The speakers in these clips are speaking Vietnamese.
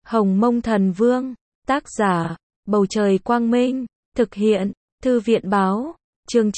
Hồng Mông Thần Vương, tác giả, Bầu Trời Quang Minh, thực hiện, Thư viện Báo, chương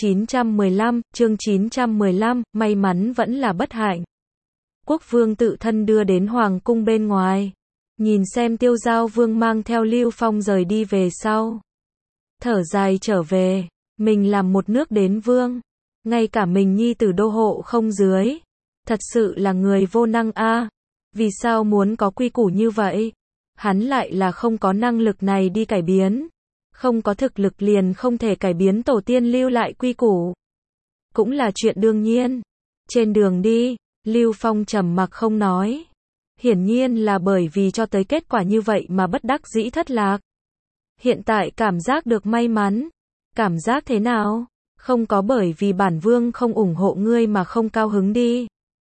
915, may mắn vẫn là bất hạnh. Quốc vương tự thân đưa đến hoàng cung bên ngoài, nhìn xem Tiêu Giao Vương mang theo Lưu Phong rời đi về sau. Thở dài trở về, mình làm một nước đến vương, ngay cả mình nhi tử đô hộ không dưới. Thật sự là người vô năng a. Vì sao muốn có quy củ như vậy? Hắn lại là không có năng lực này đi cải biến. Không có thực lực liền không thể cải biến tổ tiên lưu lại quy củ. Cũng là chuyện đương nhiên. Trên đường đi, Lưu Phong trầm mặc không nói. Hiển nhiên là bởi vì cho tới kết quả như vậy mà bất đắc dĩ thất lạc. Hiện tại cảm giác được may mắn. Cảm giác thế nào? Không có bởi vì bản vương không ủng hộ ngươi mà không cao hứng đi.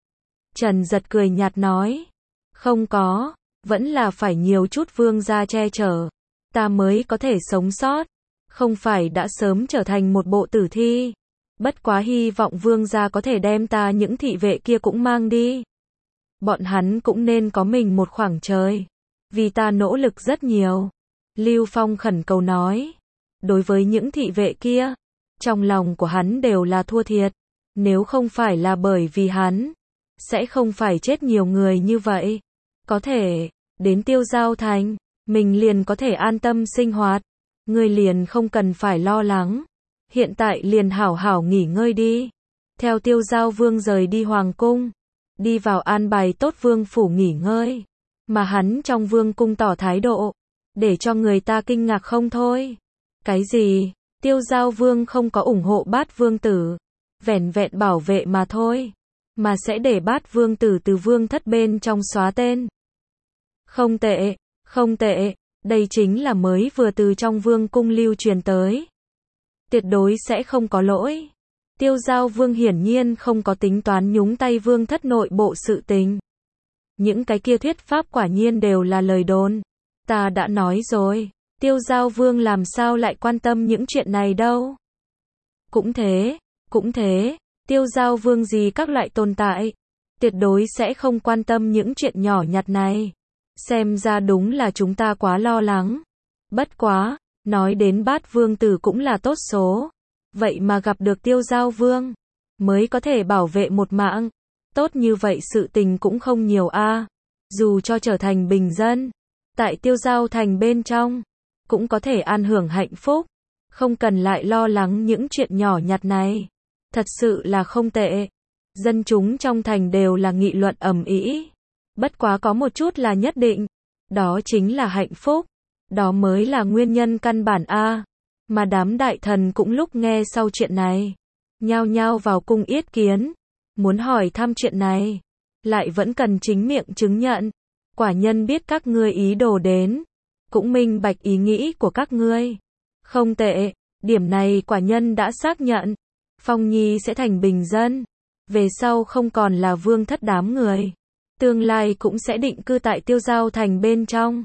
Trần Giật cười nhạt nói. Không có, vẫn là phải nhiều chút vương gia che chở. Ta mới có thể sống sót. Không phải đã sớm trở thành một bộ tử thi. Bất quá hy vọng vương gia có thể đem ta những thị vệ kia cũng mang đi. Bọn hắn cũng nên có mình một khoảng trời. Vì ta nỗ lực rất nhiều. Lưu Phong khẩn cầu nói. Đối với những thị vệ kia, trong lòng của hắn đều là thua thiệt. Nếu không phải là bởi vì hắn, sẽ không phải chết nhiều người như vậy. Có thể, đến Tiêu Giao Thành, mình liền có thể an tâm sinh hoạt. Ngươi liền không cần phải lo lắng. Hiện tại liền hảo hảo nghỉ ngơi đi. Theo Tiêu Giao Vương rời đi hoàng cung, đi vào an bài tốt vương phủ nghỉ ngơi. Mà hắn trong vương cung tỏ thái độ, để cho người ta kinh ngạc không thôi. Cái gì? Tiêu Giao Vương không có ủng hộ Bát Vương Tử, vẻn vẹn bảo vệ mà thôi, mà sẽ để Bát Vương Tử từ vương thất bên trong xóa tên. Không tệ, không tệ, đây chính là mới vừa từ trong vương cung lưu truyền tới. Tuyệt đối sẽ không có lỗi. Tiêu Giao Vương hiển nhiên không có tính toán nhúng tay vương thất nội bộ sự tình. Những cái kia thuyết pháp quả nhiên đều là lời đồn. Ta đã nói rồi. Tiêu Giao Vương làm sao lại quan tâm những chuyện này đâu. Cũng thế, Tiêu Giao Vương gì các loại tồn tại, tuyệt đối sẽ không quan tâm những chuyện nhỏ nhặt này. Xem ra đúng là chúng ta quá lo lắng. Bất quá, nói đến Bát Vương Tử cũng là tốt số. Vậy mà gặp được Tiêu Giao Vương, mới có thể bảo vệ một mạng. Tốt như vậy sự tình cũng không nhiều a. Dù cho trở thành bình dân, tại Tiêu Giao Thành bên trong, cũng có thể an hưởng hạnh phúc, không cần lại lo lắng những chuyện nhỏ nhặt này. Thật sự là không tệ. Dân chúng trong thành đều là nghị luận ầm ĩ. Bất quá có một chút là nhất định, đó chính là hạnh phúc. Đó mới là nguyên nhân căn bản a. Mà đám đại thần cũng lúc nghe sau chuyện này, nhao nhao vào cung yết kiến, muốn hỏi thăm chuyện này, lại vẫn cần chính miệng chứng nhận. Quả nhân biết các ngươi ý đồ đến, cũng minh bạch ý nghĩ của các ngươi. Không tệ, điểm này quả nhân đã xác nhận. Phong Nhi sẽ thành bình dân, về sau không còn là vương thất đám người, tương lai cũng sẽ định cư tại Tiêu Giao Thành bên trong.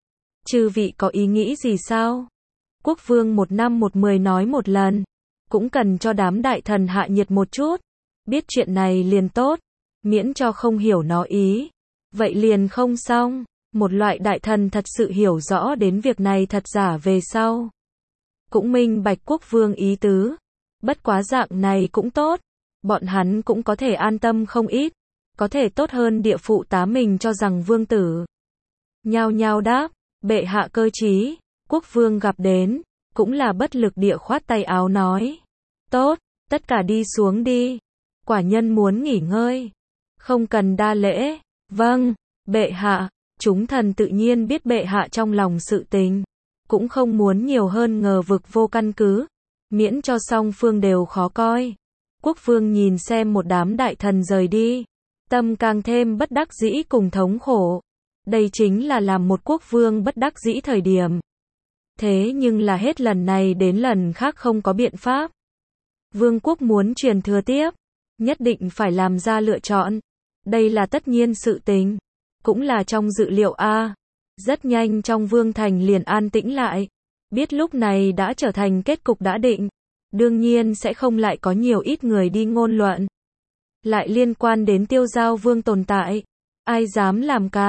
Chư vị có ý nghĩ gì sao? Quốc vương một năm một mười nói một lần, cũng cần cho đám đại thần hạ nhiệt một chút. Biết chuyện này liền tốt, miễn cho không hiểu nó ý, vậy liền không xong. Một loại đại thần thật sự hiểu rõ đến việc này thật giả về sau, cũng minh bạch quốc vương ý tứ. Bất quá dạng này cũng tốt, bọn hắn cũng có thể an tâm không ít, có thể tốt hơn địa phụ tá mình cho rằng vương tử. Nhao nhao đáp, bệ hạ cơ trí. Quốc vương gặp đến, cũng là bất lực địa khoát tay áo nói. Tốt, tất cả đi xuống đi. Quả nhân muốn nghỉ ngơi. Không cần đa lễ. Vâng, bệ hạ. Chúng thần tự nhiên biết bệ hạ trong lòng sự tình, cũng không muốn nhiều hơn ngờ vực vô căn cứ, miễn cho song phương đều khó coi. Quốc vương nhìn xem một đám đại thần rời đi, tâm càng thêm bất đắc dĩ cùng thống khổ. Đây chính là làm một quốc vương bất đắc dĩ thời điểm. Thế nhưng là hết lần này đến lần khác không có biện pháp. Vương quốc muốn truyền thừa tiếp, nhất định phải làm ra lựa chọn. Đây là tất nhiên sự tình, cũng là trong dự liệu a. Rất nhanh trong vương thành liền an tĩnh lại. Biết lúc này đã trở thành kết cục đã định, đương nhiên sẽ không lại có nhiều ít người đi ngôn luận. Lại liên quan đến Tiêu Giao Vương tồn tại, ai dám làm can?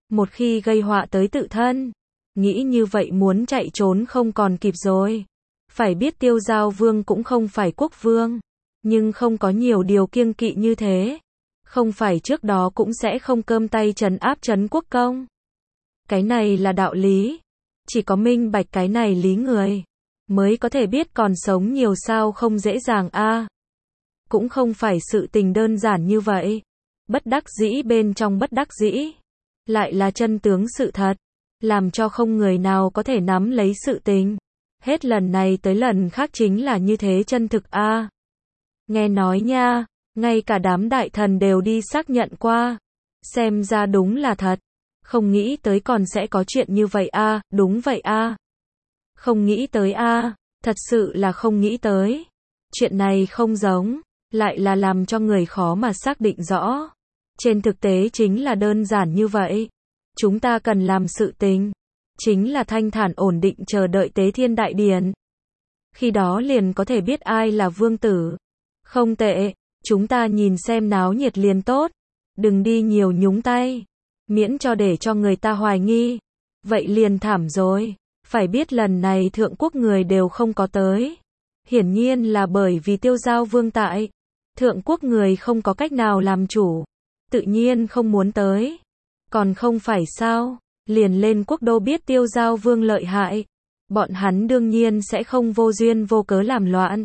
một khi gây họa tới tự thân. Nghĩ như vậy muốn chạy trốn không còn kịp rồi. Phải biết Tiêu Giao Vương cũng không phải quốc vương, nhưng không có nhiều điều kiêng kỵ như thế. Không phải trước đó cũng sẽ không cơm tay trấn áp trấn quốc công. Cái này là đạo lý. Chỉ có minh bạch cái này lý người mới có thể biết còn sống nhiều sao không dễ dàng a. Cũng không phải sự tình đơn giản như vậy. Bất đắc dĩ bên trong bất đắc dĩ, lại là chân tướng sự thật, làm cho không người nào có thể nắm lấy sự tình. Hết lần này tới lần khác chính là như thế chân thực a. Nghe nói nha, ngay cả đám đại thần đều đi xác nhận qua. Xem ra đúng là thật. Không nghĩ tới còn sẽ có chuyện như vậy a, đúng vậy a. Không nghĩ tới a, thật sự là không nghĩ tới. Chuyện này không giống, lại là làm cho người khó mà xác định rõ. Trên thực tế chính là đơn giản như vậy. Chúng ta cần làm sự tình, chính là thanh thản ổn định chờ đợi Tế Thiên Đại Điển. Khi đó liền có thể biết ai là vương tử. Không tệ, chúng ta nhìn xem náo nhiệt liền tốt. Đừng đi nhiều nhúng tay, miễn cho để cho người ta hoài nghi. Vậy liền thảm rồi. Phải biết lần này thượng quốc người đều không có tới. Hiển nhiên là bởi vì Tiêu Giao Vương tại. Thượng quốc người không có cách nào làm chủ, tự nhiên không muốn tới. Còn không phải sao, liền lên quốc đô biết Tiêu Giao Vương lợi hại. Bọn hắn đương nhiên sẽ không vô duyên vô cớ làm loạn.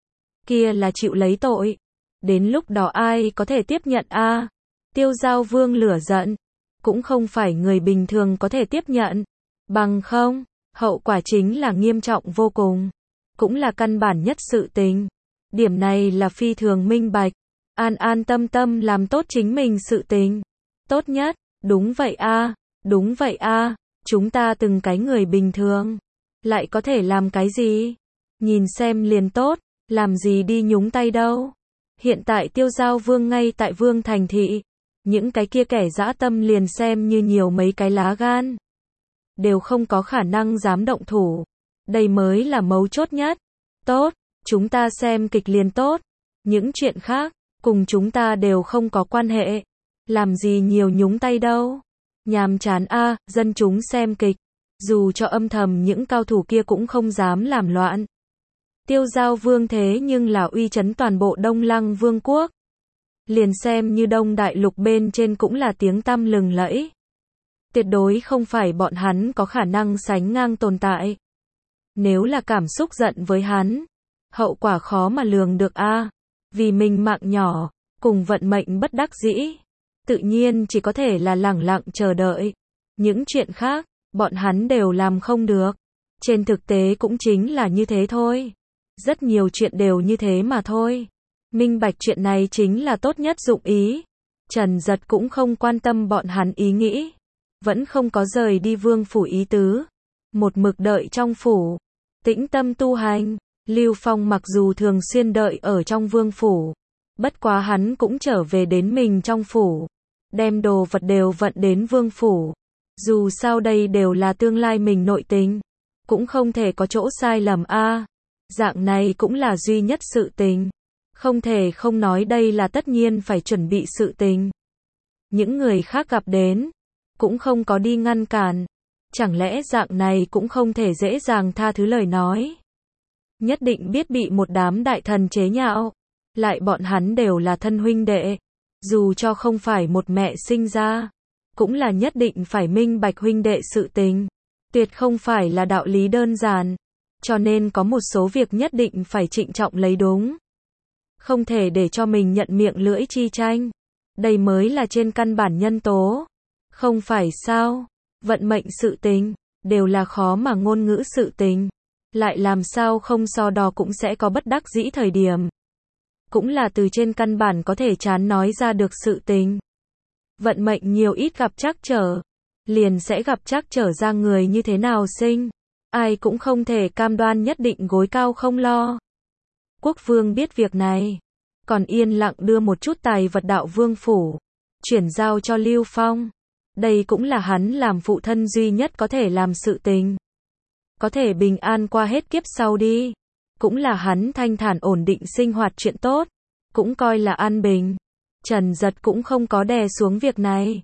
Kia là chịu lấy tội. Đến lúc đó ai có thể tiếp nhận a? Tiêu Giao Vương lửa giận, cũng không phải người bình thường có thể tiếp nhận. Bằng không, hậu quả chính là nghiêm trọng vô cùng. Cũng là căn bản nhất sự tình. Điểm này là phi thường minh bạch. An an tâm tâm làm tốt chính mình sự tình. Tốt nhất, đúng vậy a, đúng vậy a. Chúng ta từng cái người bình thường, lại có thể làm cái gì? Nhìn xem liền tốt, làm gì đi nhúng tay đâu. Hiện tại Tiêu Giao Vương ngay tại Vương Thành Thị. Những cái kia kẻ dã tâm liền xem như nhiều mấy cái lá gan, đều không có khả năng dám động thủ. Đây mới là mấu chốt nhất. Tốt, chúng ta xem kịch liền tốt. Những chuyện khác, cùng chúng ta đều không có quan hệ. Làm gì nhiều nhúng tay đâu. Nhàm chán a, dân chúng xem kịch. Dù cho âm thầm những cao thủ kia cũng không dám làm loạn. Tiêu Giao Vương thế nhưng là uy chấn toàn bộ Đông Lăng Vương quốc. Liền xem như Đông Đại Lục bên trên cũng là tiếng tăm lừng lẫy. Tuyệt đối không phải bọn hắn có khả năng sánh ngang tồn tại. Nếu là cảm xúc giận với hắn, hậu quả khó mà lường được a. Vì mình mạng nhỏ, cùng vận mệnh bất đắc dĩ, tự nhiên chỉ có thể là lẳng lặng chờ đợi. Những chuyện khác, bọn hắn đều làm không được. Trên thực tế cũng chính là như thế thôi. Rất nhiều chuyện đều như thế mà thôi. Minh bạch chuyện này chính là tốt nhất dụng ý. Trần Giật cũng không quan tâm bọn hắn ý nghĩ. Vẫn không có rời đi vương phủ ý tứ. Một mực đợi trong phủ. Tĩnh tâm tu hành. Lưu Phong mặc dù thường xuyên đợi ở trong vương phủ. Bất quá hắn cũng trở về đến mình trong phủ. Đem đồ vật đều vận đến vương phủ. Dù sao đây đều là tương lai mình nội tình. Cũng không thể có chỗ sai lầm a. Dạng này cũng là duy nhất sự tình. Không thể không nói đây là tất nhiên phải chuẩn bị sự tình. Những người khác gặp đến, cũng không có đi ngăn cản. Chẳng lẽ dạng này cũng không thể dễ dàng tha thứ lời nói. Nhất định biết bị một đám đại thần chế nhạo. Lại bọn hắn đều là thân huynh đệ. Dù cho không phải một mẹ sinh ra, cũng là nhất định phải minh bạch huynh đệ sự tình. Tuyệt không phải là đạo lý đơn giản. Cho nên có một số việc nhất định phải trịnh trọng lấy đúng. Không thể để cho mình nhận miệng lưỡi chi tranh. Đây mới là trên căn bản nhân tố. Không phải sao? Vận mệnh sự tình, đều là khó mà ngôn ngữ sự tình. Lại làm sao không so đo cũng sẽ có bất đắc dĩ thời điểm. Cũng là từ trên căn bản có thể chán nói ra được sự tình. Vận mệnh nhiều ít gặp trắc trở, liền sẽ gặp trắc trở ra người như thế nào sinh. Ai cũng không thể cam đoan nhất định gối cao không lo. Quốc vương biết việc này, còn yên lặng đưa một chút tài vật đạo vương phủ, chuyển giao cho Lưu Phong. Đây cũng là hắn làm phụ thân duy nhất có thể làm sự tình. Có thể bình an qua hết kiếp sau đi. Cũng là hắn thanh thản ổn định sinh hoạt chuyện tốt. Cũng coi là an bình. Trần Giật cũng không có đè xuống việc này.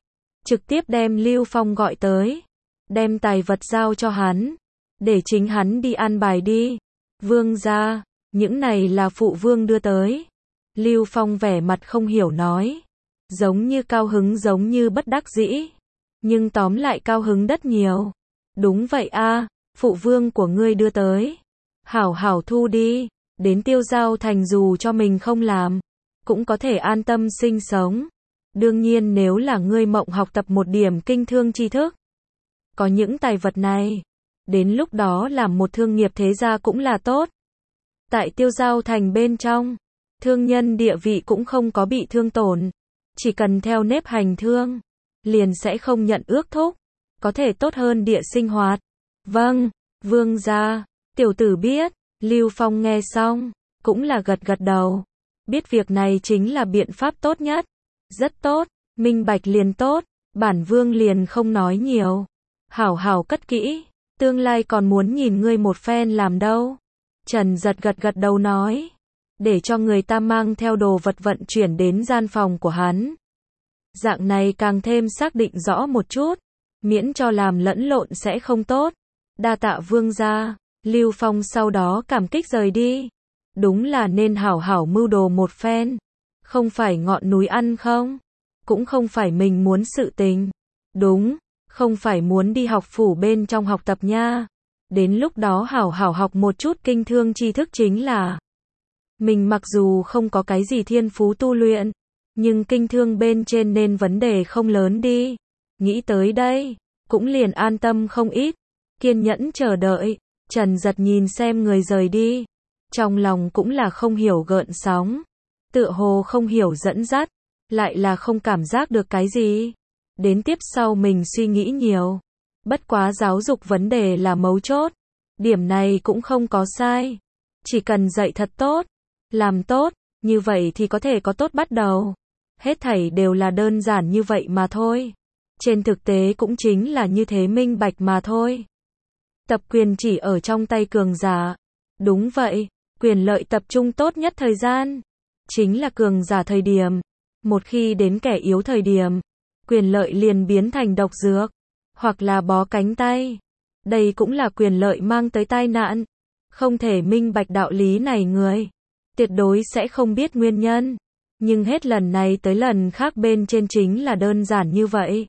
trực tiếp đem Lưu Phong gọi tới, đem tài vật giao cho hắn, để chính hắn đi an bài đi. Vương gia, những này là phụ vương đưa tới. Lưu Phong vẻ mặt không hiểu nói, giống như cao hứng giống như bất đắc dĩ, nhưng tóm lại cao hứng rất nhiều. Đúng vậy a, phụ vương của ngươi đưa tới. Hảo hảo thu đi, đến Tiêu Giao Thành dù cho mình không làm, cũng có thể an tâm sinh sống. Đương nhiên nếu là ngươi mộng học tập một điểm kinh thương tri thức, có những tài vật này, đến lúc đó làm một thương nghiệp thế gia cũng là tốt. Tại Tiêu Giao Thành bên trong, thương nhân địa vị cũng không có bị thương tổn, chỉ cần theo nếp hành thương, liền sẽ không nhận ước thúc, có thể tốt hơn địa sinh hoạt. Vâng, vương gia, tiểu tử biết. Lưu Phong nghe xong, cũng là gật gật đầu, biết việc này chính là biện pháp tốt nhất. Rất tốt, minh bạch liền tốt, bản vương liền không nói nhiều. Hảo hảo cất kỹ, tương lai còn muốn nhìn ngươi một phen làm đâu. Trần Giật gật gật đầu nói, để cho người ta mang theo đồ vật vận chuyển đến gian phòng của hắn. Dạng này càng thêm xác định rõ một chút, miễn cho làm lẫn lộn sẽ không tốt. Đa tạ vương gia. Lưu Phong sau đó cảm kích rời đi. Đúng là nên hảo hảo mưu đồ một phen. Không phải ngọn núi ăn không? Cũng không phải mình muốn sự tình. Đúng, không phải muốn đi học phủ bên trong học tập nha. Đến lúc đó hảo hảo học một chút kinh thương tri thức chính là. Mình mặc dù không có cái gì thiên phú tu luyện, nhưng kinh thương bên trên nên vấn đề không lớn đi. Nghĩ tới đây, cũng liền an tâm không ít. Kiên nhẫn chờ đợi. Trần Giật nhìn xem người rời đi, trong lòng cũng là không hiểu gợn sóng, tựa hồ không hiểu dẫn dắt, lại là không cảm giác được cái gì. Đến tiếp sau mình suy nghĩ nhiều, bất quá giáo dục vấn đề là mấu chốt, điểm này cũng không có sai, chỉ cần dạy thật tốt, làm tốt, như vậy thì có thể có tốt bắt đầu. Hết thảy đều là đơn giản như vậy mà thôi. Trên thực tế cũng chính là như thế minh bạch mà thôi. Tập quyền chỉ ở trong tay cường giả. Đúng vậy, quyền lợi tập trung tốt nhất thời gian, chính là cường giả thời điểm. Một khi đến kẻ yếu thời điểm, quyền lợi liền biến thành độc dược, hoặc là bó cánh tay. Đây cũng là quyền lợi mang tới tai nạn. Không thể minh bạch đạo lý này người, tuyệt đối sẽ không biết nguyên nhân. Nhưng hết lần này tới lần khác bên trên chính là đơn giản như vậy.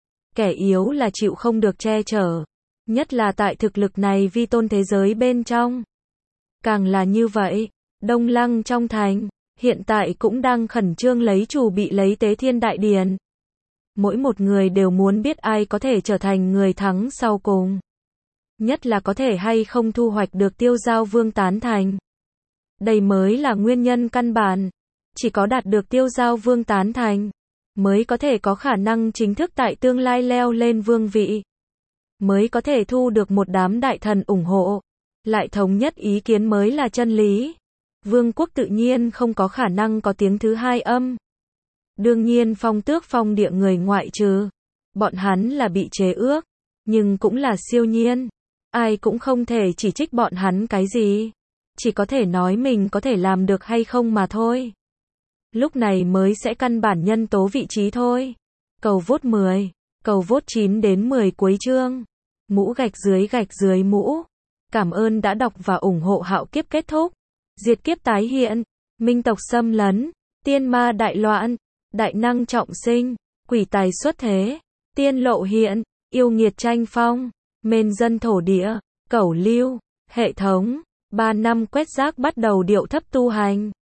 Kẻ yếu là chịu không được che chở. Nhất là tại thực lực này vi tôn thế giới bên trong. Càng là như vậy, Đông Lăng trong thành, hiện tại cũng đang khẩn trương lấy chủ bị lấy tế thiên đại điển. Mỗi một người đều muốn biết ai có thể trở thành người thắng sau cùng. Nhất là có thể hay không thu hoạch được Tiêu Giao Vương tán thành. Đây mới là nguyên nhân căn bản. Chỉ có đạt được Tiêu Giao Vương tán thành, mới có thể có khả năng chính thức tại tương lai leo lên vương vị. Mới có thể thu được một đám đại thần ủng hộ, lại thống nhất ý kiến mới là chân lý. Vương quốc tự nhiên không có khả năng có tiếng thứ hai âm. Đương nhiên phong tước phong địa người ngoại trừ, bọn hắn là bị chế ước, nhưng cũng là siêu nhiên. Ai cũng không thể chỉ trích bọn hắn cái gì, chỉ có thể nói mình có thể làm được hay không mà thôi. Lúc này mới sẽ căn bản nhân tố vị trí thôi. Cầu vote 10, cầu vote 9 đến 10 cuối chương. Mũ gạch dưới mũ. Cảm ơn đã đọc và ủng hộ Hạo Kiếp kết thúc. Diệt kiếp tái hiện, minh tộc xâm lấn, tiên ma đại loạn, đại năng trọng sinh, quỷ tài xuất thế, tiên lộ hiện, yêu nghiệt tranh phong, mên dân thổ địa, cẩu lưu, hệ thống, 3 năm quét rác bắt đầu điệu thấp tu hành.